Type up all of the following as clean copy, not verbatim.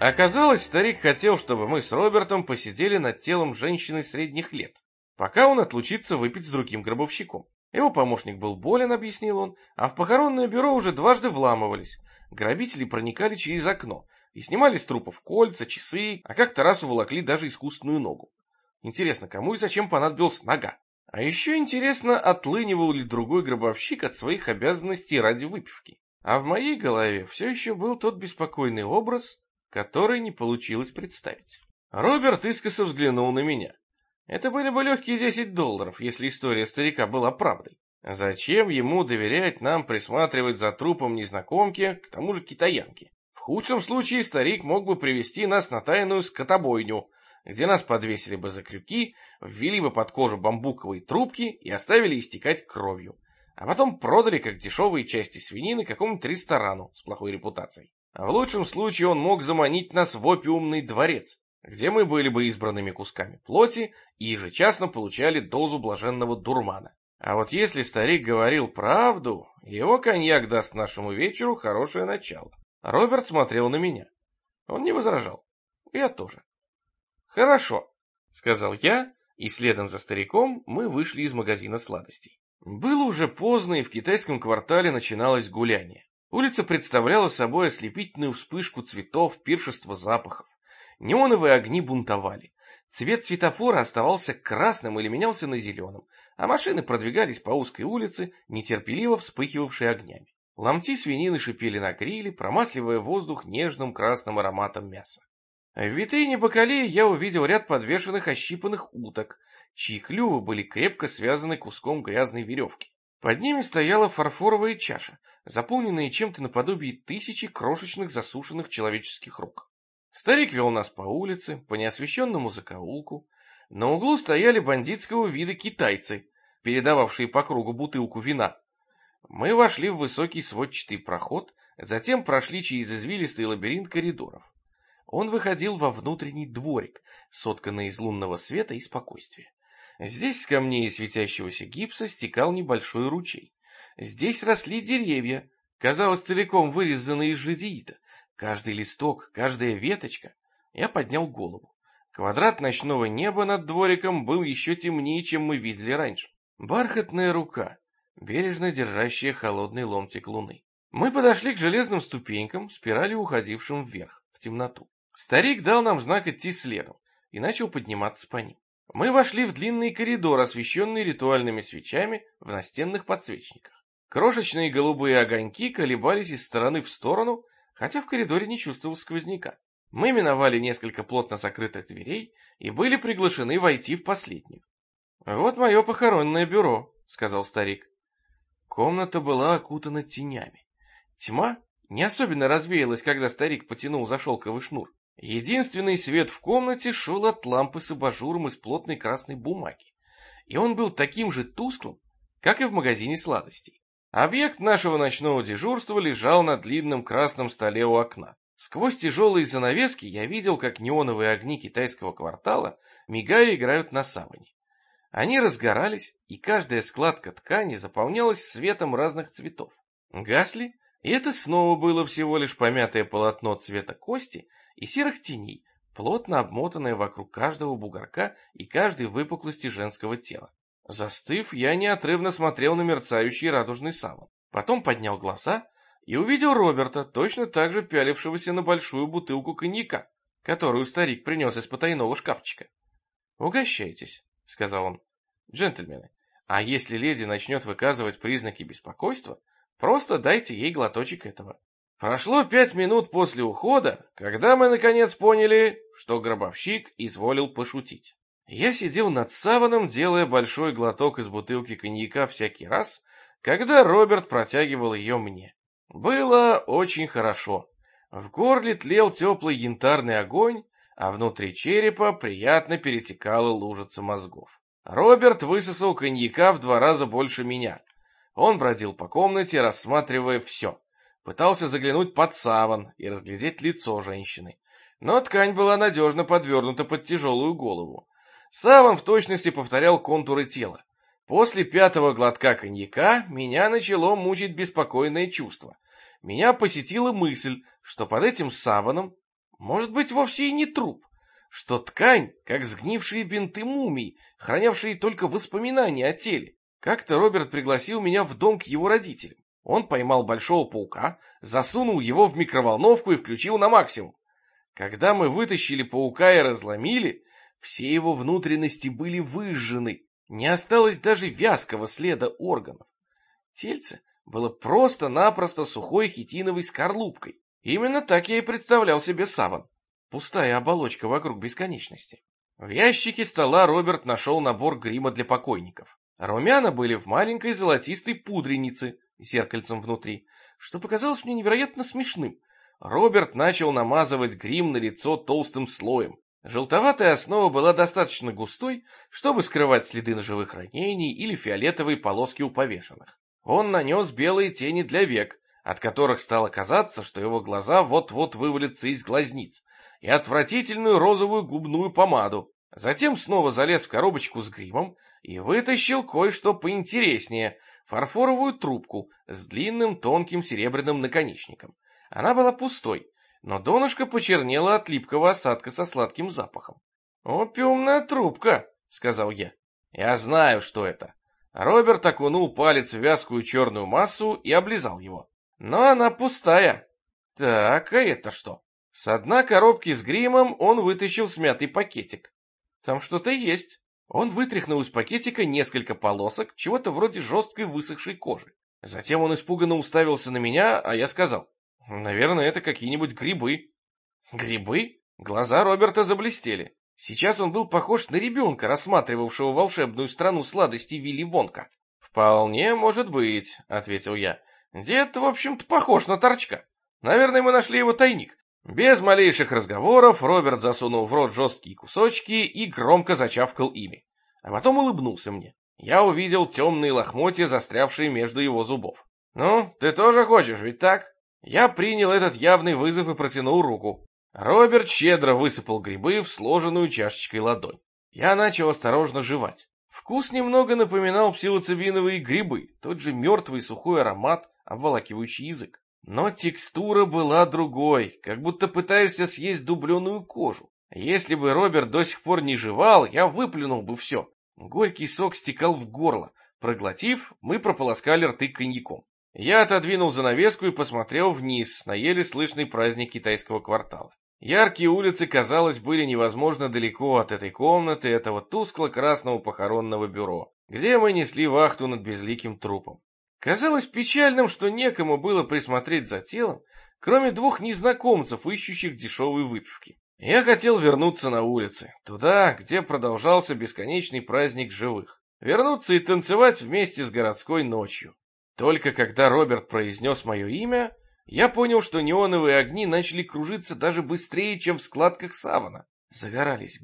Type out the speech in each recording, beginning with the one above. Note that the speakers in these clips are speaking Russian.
Оказалось, старик хотел, чтобы мы с Робертом посидели над телом женщины средних лет, пока он отлучится выпить с другим гробовщиком. Его помощник был болен, объяснил он, а в похоронное бюро уже дважды вламывались. Грабители проникали через окно и снимали с трупов кольца, часы, а как-то раз уволокли даже искусственную ногу. Интересно, кому и зачем понадобилась нога? А еще интересно, отлынивал ли другой гробовщик от своих обязанностей ради выпивки. А в моей голове все еще был тот беспокойный образ, который не получилось представить. Роберт искоса взглянул на меня. Это были бы легкие $10, если история старика была правдой. Зачем ему доверять нам присматривать за трупом незнакомки, к тому же китаянки? В худшем случае старик мог бы привести нас на тайную скотобойню, где нас подвесили бы за крюки, ввели бы под кожу бамбуковые трубки и оставили истекать кровью, а потом продали как дешевые части свинины какому-нибудь ресторану с плохой репутацией. А в лучшем случае он мог заманить нас в опиумный дворец, где мы были бы избранными кусками плоти и ежечасно получали дозу блаженного дурмана. А вот если старик говорил правду, его коньяк даст нашему вечеру хорошее начало. Роберт смотрел на меня. Он не возражал. Я тоже. «Хорошо», — сказал я, и следом за стариком мы вышли из магазина сладостей. Было уже поздно, и в китайском квартале начиналось гуляние. Улица представляла собой ослепительную вспышку цветов, пиршество запахов. Неоновые огни бунтовали. Цвет светофора оставался красным или менялся на зеленым, а машины продвигались по узкой улице, нетерпеливо вспыхивавшей огнями. Ломти свинины шипели на гриле, промасливая воздух нежным красным ароматом мяса. В витрине бакалеи я увидел ряд подвешенных ощипанных уток, чьи клювы были крепко связаны куском грязной веревки. Под ними стояла фарфоровая чаша, заполненная чем-то наподобие тысячи крошечных засушенных человеческих рук. Старик вел нас по улице, по неосвещенному закоулку. На углу стояли бандитского вида китайцы, передававшие по кругу бутылку вина. Мы вошли в высокий сводчатый проход, затем прошли через извилистый лабиринт коридоров. Он выходил во внутренний дворик, сотканный из лунного света и спокойствия. Здесь с камней и светящегося гипса стекал небольшой ручей. Здесь росли деревья, казалось, целиком вырезанные из жадеита. Каждый листок, каждая веточка. Я поднял голову. Квадрат ночного неба над двориком был еще темнее, чем мы видели раньше. Бархатная рука, бережно держащая холодный ломтик луны. Мы подошли к железным ступенькам, спиралью уходившим вверх, в темноту. Старик дал нам знак идти следом и начал подниматься по ним. Мы вошли в длинный коридор, освещенный ритуальными свечами в настенных подсвечниках. Крошечные голубые огоньки колебались из стороны в сторону, хотя в коридоре не чувствовал сквозняка. Мы миновали несколько плотно закрытых дверей и были приглашены войти в последнюю. «Вот мое похоронное бюро», — сказал старик. Комната была окутана тенями. Тьма не особенно развеялась, когда старик потянул за шелковый шнур. Единственный свет в комнате шел от лампы с абажуром из плотной красной бумаги, и он был таким же тусклым, как и в магазине сладостей. Объект нашего ночного дежурства лежал на длинном красном столе у окна. Сквозь тяжелые занавески я видел, как неоновые огни китайского квартала, мигая, играют на саване. Они разгорались, и каждая складка ткани заполнялась светом разных цветов. Гасли, и это снова было всего лишь помятое полотно цвета кости и серых теней, плотно обмотанное вокруг каждого бугорка и каждой выпуклости женского тела. Застыв, я неотрывно смотрел на мерцающий радужный саван. Потом поднял глаза и увидел Роберта, точно так же пялившегося на большую бутылку коньяка, которую старик принес из потайного шкафчика. «Угощайтесь», — сказал он. «Джентльмены, а если леди начнет выказывать признаки беспокойства, просто дайте ей глоточек этого». Прошло 5 минут после ухода, когда мы наконец поняли, что гробовщик изволил пошутить. Я сидел над саваном, делая большой глоток из бутылки коньяка всякий раз, когда Роберт протягивал ее мне. Было очень хорошо. В горле тлел теплый янтарный огонь, а внутри черепа приятно перетекала лужица мозгов. Роберт высосал коньяка в 2 раза больше меня. Он бродил по комнате, рассматривая все. Пытался заглянуть под саван и разглядеть лицо женщины. Но ткань была надежно подвернута под тяжелую голову. Саван в точности повторял контуры тела. После 5-го глотка коньяка меня начало мучить беспокойное чувство. Меня посетила мысль, что под этим саваном может быть, вовсе и не труп, что ткань, как сгнившие бинты мумий, хранявшие только воспоминания о теле. Как-то Роберт пригласил меня в дом к его родителям. Он поймал большого паука, засунул его в микроволновку и включил на максимум. Когда мы вытащили паука и разломили, все его внутренности были выжжены, не осталось даже вязкого следа органов. Тельце было просто-напросто сухой хитиновой скорлупкой. Именно так я и представлял себе саван. Пустая оболочка вокруг бесконечности. В ящике стола Роберт нашел набор грима для покойников. Румяна были в маленькой золотистой пудренице с зеркальцем внутри, что показалось мне невероятно смешным. Роберт начал намазывать грим на лицо толстым слоем. Желтоватая основа была достаточно густой, чтобы скрывать следы ножевых ранений или фиолетовые полоски у повешенных. Он нанес белые тени для век, от которых стало казаться, что его глаза вот-вот вывалятся из глазниц, и отвратительную розовую губную помаду. Затем снова залез в коробочку с гримом и вытащил кое-что поинтереснее — фарфоровую трубку с длинным тонким серебряным наконечником. Она была пустой, но донышко почернело от липкого осадка со сладким запахом. «Опиумная трубка», — сказал я. «Я знаю, что это». Роберт окунул палец в вязкую черную массу и облизал его. «Но она пустая». «Так, а это что?» С дна коробки с гримом он вытащил смятый пакетик. «Там что-то есть». Он вытряхнул из пакетика несколько полосок, чего-то вроде жесткой высохшей кожи. Затем он испуганно уставился на меня, а я сказал: «Наверное, это какие-нибудь грибы». «Грибы?» Глаза Роберта заблестели. Сейчас он был похож на ребенка, рассматривавшего волшебную страну сладостей Вилли Вонка. «Вполне может быть», — ответил я. «Дед, в общем-то, похож на торчка. Наверное, мы нашли его тайник». Без малейших разговоров Роберт засунул в рот жесткие кусочки и громко зачавкал ими. А потом улыбнулся мне. Я увидел темные лохмотья, застрявшие между его зубов. «Ну, ты тоже хочешь, ведь так?» Я принял этот явный вызов и протянул руку. Роберт щедро высыпал грибы в сложенную чашечкой ладонь. Я начал осторожно жевать. Вкус немного напоминал псилоцибиновые грибы, тот же мертвый сухой аромат, обволакивающий язык. Но текстура была другой, как будто пытаешься съесть дубленую кожу. Если бы Роберт до сих пор не жевал, я выплюнул бы все. Горький сок стекал в горло. Проглотив, мы прополоскали рты коньяком. Я отодвинул занавеску и посмотрел вниз на еле слышный праздник китайского квартала. Яркие улицы, казалось, были невозможно далеко от этой комнаты, этого тускло-красного похоронного бюро, где мы несли вахту над безликим трупом. Казалось печальным, что некому было присмотреть за телом, кроме двух незнакомцев, ищущих дешевой выпивки. Я хотел вернуться на улицы, туда, где продолжался бесконечный праздник живых. Вернуться и танцевать вместе с городской ночью. Только когда Роберт произнес мое имя, я понял, что неоновые огни начали кружиться даже быстрее, чем в складках савана. Загорались,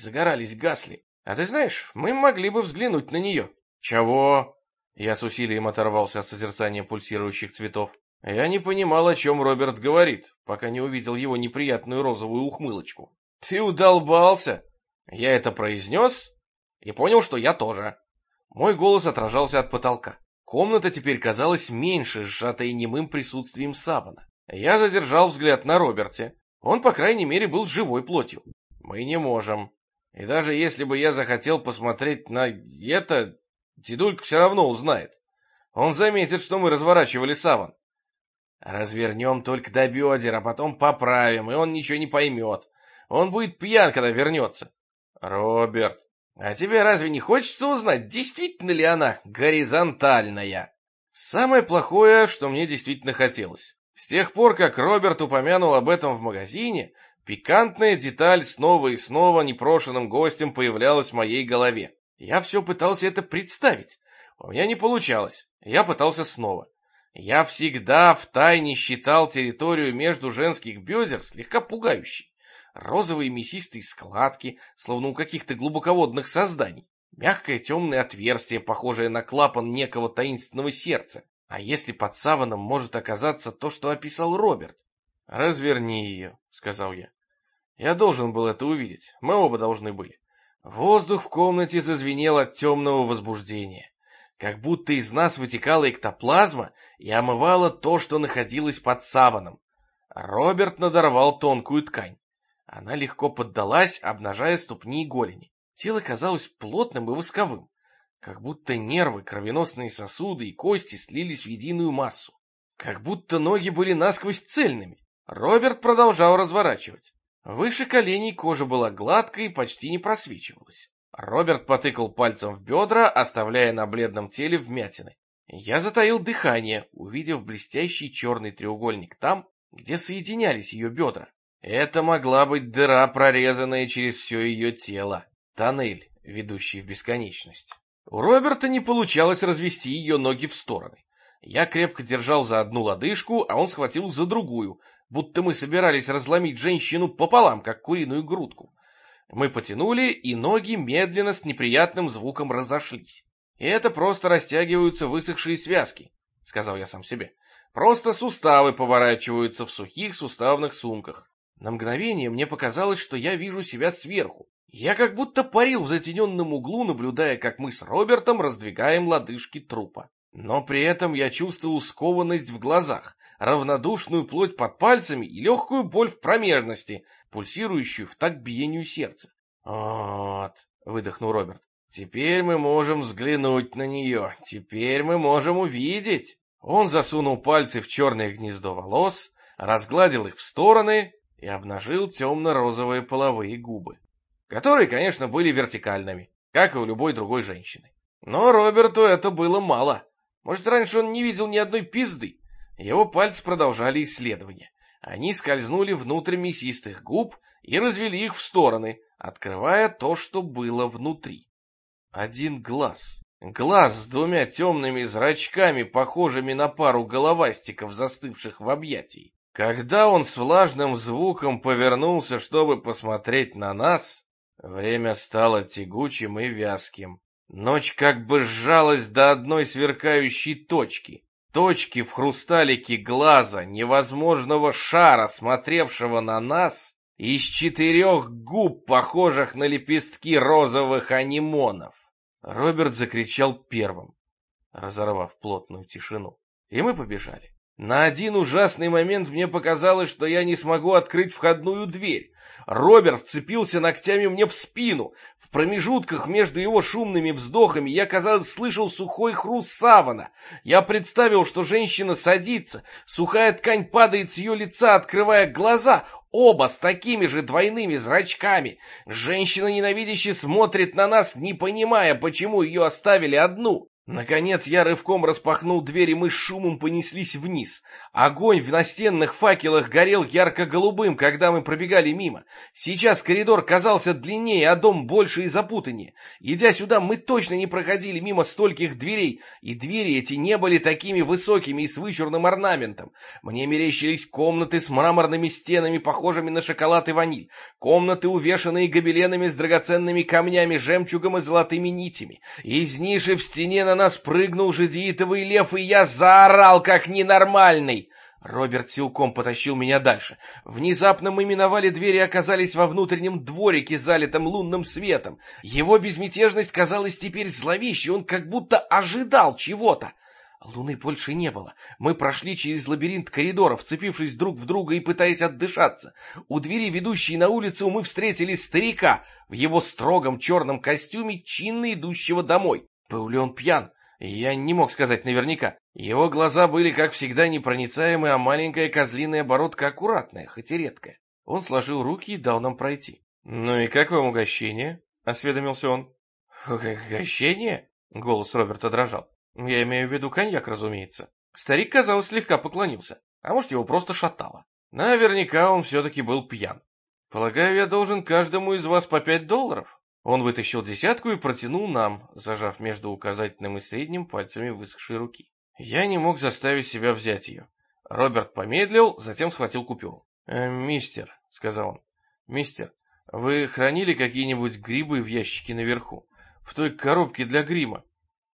гасли. А ты знаешь, мы могли бы взглянуть на нее. Чего? Я с усилием оторвался от созерцания пульсирующих цветов. Я не понимал, о чем Роберт говорит, пока не увидел его неприятную розовую ухмылочку. Ты удолбался? Я это произнес и понял, что я тоже. Мой голос отражался от потолка. Комната теперь казалась меньше, сжатой немым присутствием савана. Я задержал взгляд на Роберте. Он, по крайней мере, был живой плотью. Мы не можем. И даже если бы я захотел посмотреть на это, дедулька все равно узнает. Он заметит, что мы разворачивали саван. Развернем только до бедер, а потом поправим, и он ничего не поймет. Он будет пьян, когда вернется. Роберт, а тебе разве не хочется узнать, действительно ли она горизонтальная? Самое плохое, что мне действительно хотелось. С тех пор, как Роберт упомянул об этом в магазине, пикантная деталь снова и снова непрошенным гостем появлялась в моей голове. Я все пытался это представить. У меня не получалось. Я пытался снова. Я всегда втайне считал территорию между женских бедер слегка пугающей. Розовые мясистые складки, словно у каких-то глубоководных созданий. Мягкое темное отверстие, похожее на клапан некого таинственного сердца. А если под саваном может оказаться то, что описал Роберт? «Разверни ее», — сказал я. Я должен был это увидеть. Мы оба должны были. Воздух в комнате зазвенел от темного возбуждения. Как будто из нас вытекала эктоплазма и омывала то, что находилось под саваном. Роберт надорвал тонкую ткань. Она легко поддалась, обнажая ступни и голени. Тело казалось плотным и восковым, как будто нервы, кровеносные сосуды и кости слились в единую массу. Как будто ноги были насквозь цельными. Роберт продолжал разворачивать. Выше коленей кожа была гладкой и почти не просвечивалась. Роберт потыкал пальцем в бедра, оставляя на бледном теле вмятины. Я затаил дыхание, увидев блестящий черный треугольник там, где соединялись ее бедра. Это могла быть дыра, прорезанная через все ее тело. Тоннель, ведущий в бесконечность. У Роберта не получалось развести ее ноги в стороны. Я крепко держал за одну лодыжку, а он схватил за другую, будто мы собирались разломить женщину пополам, как куриную грудку. Мы потянули, и ноги медленно с неприятным звуком разошлись. И это просто растягиваются высохшие связки, сказал я сам себе. Просто суставы поворачиваются в сухих суставных сумках. На мгновение мне показалось, что я вижу себя сверху. Я как будто парил в затененном углу, наблюдая, как мы с Робертом раздвигаем лодыжки трупа. Но при этом я чувствовал скованность в глазах, равнодушную плоть под пальцами и легкую боль в промежности, пульсирующую в такт биению сердца. «Вот», — выдохнул Роберт, — «теперь мы можем взглянуть на нее, теперь мы можем увидеть». Он засунул пальцы в черное гнездо волос, разгладил их в стороны и обнажил темно-розовые половые губы, которые, конечно, были вертикальными, как и у любой другой женщины. Но Роберту это было мало. Может, раньше он не видел ни одной пизды. Его пальцы продолжали исследование. Они скользнули внутрь мясистых губ и развели их в стороны, открывая то, что было внутри. Один глаз. Глаз с двумя темными зрачками, похожими на пару головастиков, застывших в объятии. Когда он с влажным звуком повернулся, чтобы посмотреть на нас, время стало тягучим и вязким. Ночь как бы сжалась до одной сверкающей точки. Точки в хрусталике глаза, невозможного шара, смотревшего на нас, из 4 губ, похожих на лепестки розовых анимонов. Роберт закричал первым, разорвав плотную тишину. И мы побежали. На один ужасный момент мне показалось, что я не смогу открыть входную дверь. Роберт вцепился ногтями мне в спину. В промежутках между его шумными вздохами я, казалось, слышал сухой хруст савана. Я представил, что женщина садится, сухая ткань падает с ее лица, открывая глаза, оба с такими же двойными зрачками. Женщина ненавидяще смотрит на нас, не понимая, почему ее оставили одну. Наконец я рывком распахнул дверь, и мы с шумом понеслись вниз. Огонь в настенных факелах горел ярко-голубым, когда мы пробегали мимо. Сейчас коридор казался длиннее, а дом больше и запутаннее. Идя сюда, мы точно не проходили мимо стольких дверей, и двери эти не были такими высокими и с вычурным орнаментом. Мне мерещились комнаты с мраморными стенами, похожими на шоколад и ваниль, комнаты, увешанные гобеленами с драгоценными камнями, жемчугом и золотыми нитями. Из ниши в стене на нас прыгнул жидеитовый лев, и я заорал, как ненормальный. Роберт силком потащил меня дальше. Внезапно мы миновали дверь и оказались во внутреннем дворике, залитом лунным светом. Его безмятежность казалась теперь зловещей, он как будто ожидал чего-то. Луны больше не было. Мы прошли через лабиринт коридоров, вцепившись друг в друга и пытаясь отдышаться. У двери, ведущей на улицу, мы встретили старика в его строгом черном костюме, чинно идущего домой. Был ли он пьян? Я не мог сказать наверняка. Его глаза были, как всегда, непроницаемы, а маленькая козлиная бородка аккуратная, хоть и редкая. Он сложил руки и дал нам пройти. — Ну и как вам угощение? — осведомился он. — Угощение? — голос Роберта дрожал. — Я имею в виду коньяк, разумеется. Старик, казалось, слегка поклонился. А может, его просто шатало. Наверняка он все-таки был пьян. — Полагаю, я должен каждому из вас по $5? Он вытащил десятку и протянул нам, зажав между указательным и средним пальцами высохшей руки. Я не мог заставить себя взять ее. Роберт помедлил, затем схватил купюру. «Мистер», — сказал он, — «мистер, вы хранили какие-нибудь грибы в ящике наверху? В той коробке для грима?»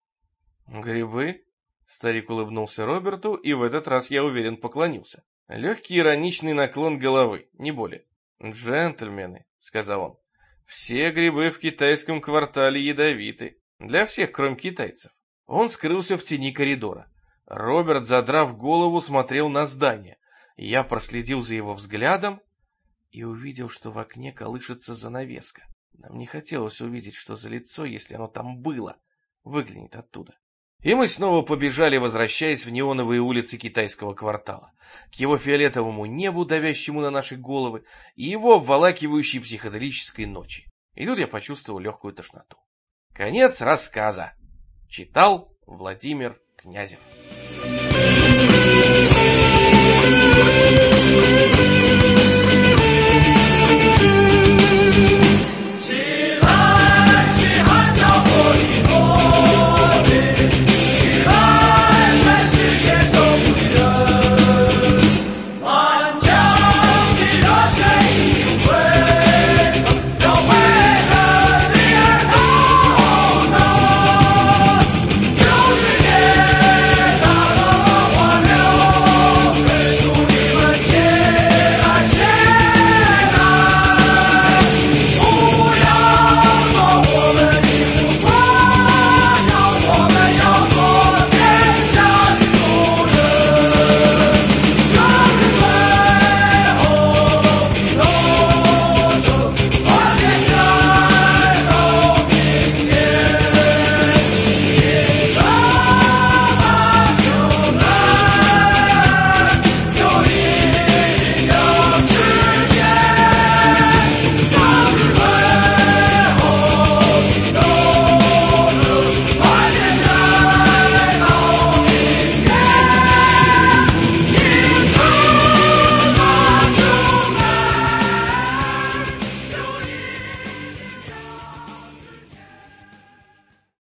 «Грибы?» — старик улыбнулся Роберту, и в этот раз, я уверен, поклонился. Легкий ироничный наклон головы, не более. «Джентльмены», — сказал он, — «все грибы в китайском квартале ядовиты. Для всех, кроме китайцев». Он скрылся в тени коридора. Роберт, задрав голову, смотрел на здание. Я проследил за его взглядом и увидел, что в окне колышется занавеска. Нам не хотелось увидеть, что за лицо, если оно там было, выглянет оттуда. И мы снова побежали, возвращаясь в неоновые улицы китайского квартала, к его фиолетовому небу, давящему на наши головы, и его обволакивающей психоделической ночи. И тут я почувствовал легкую тошноту. Конец рассказа. Читал Владимир Князев.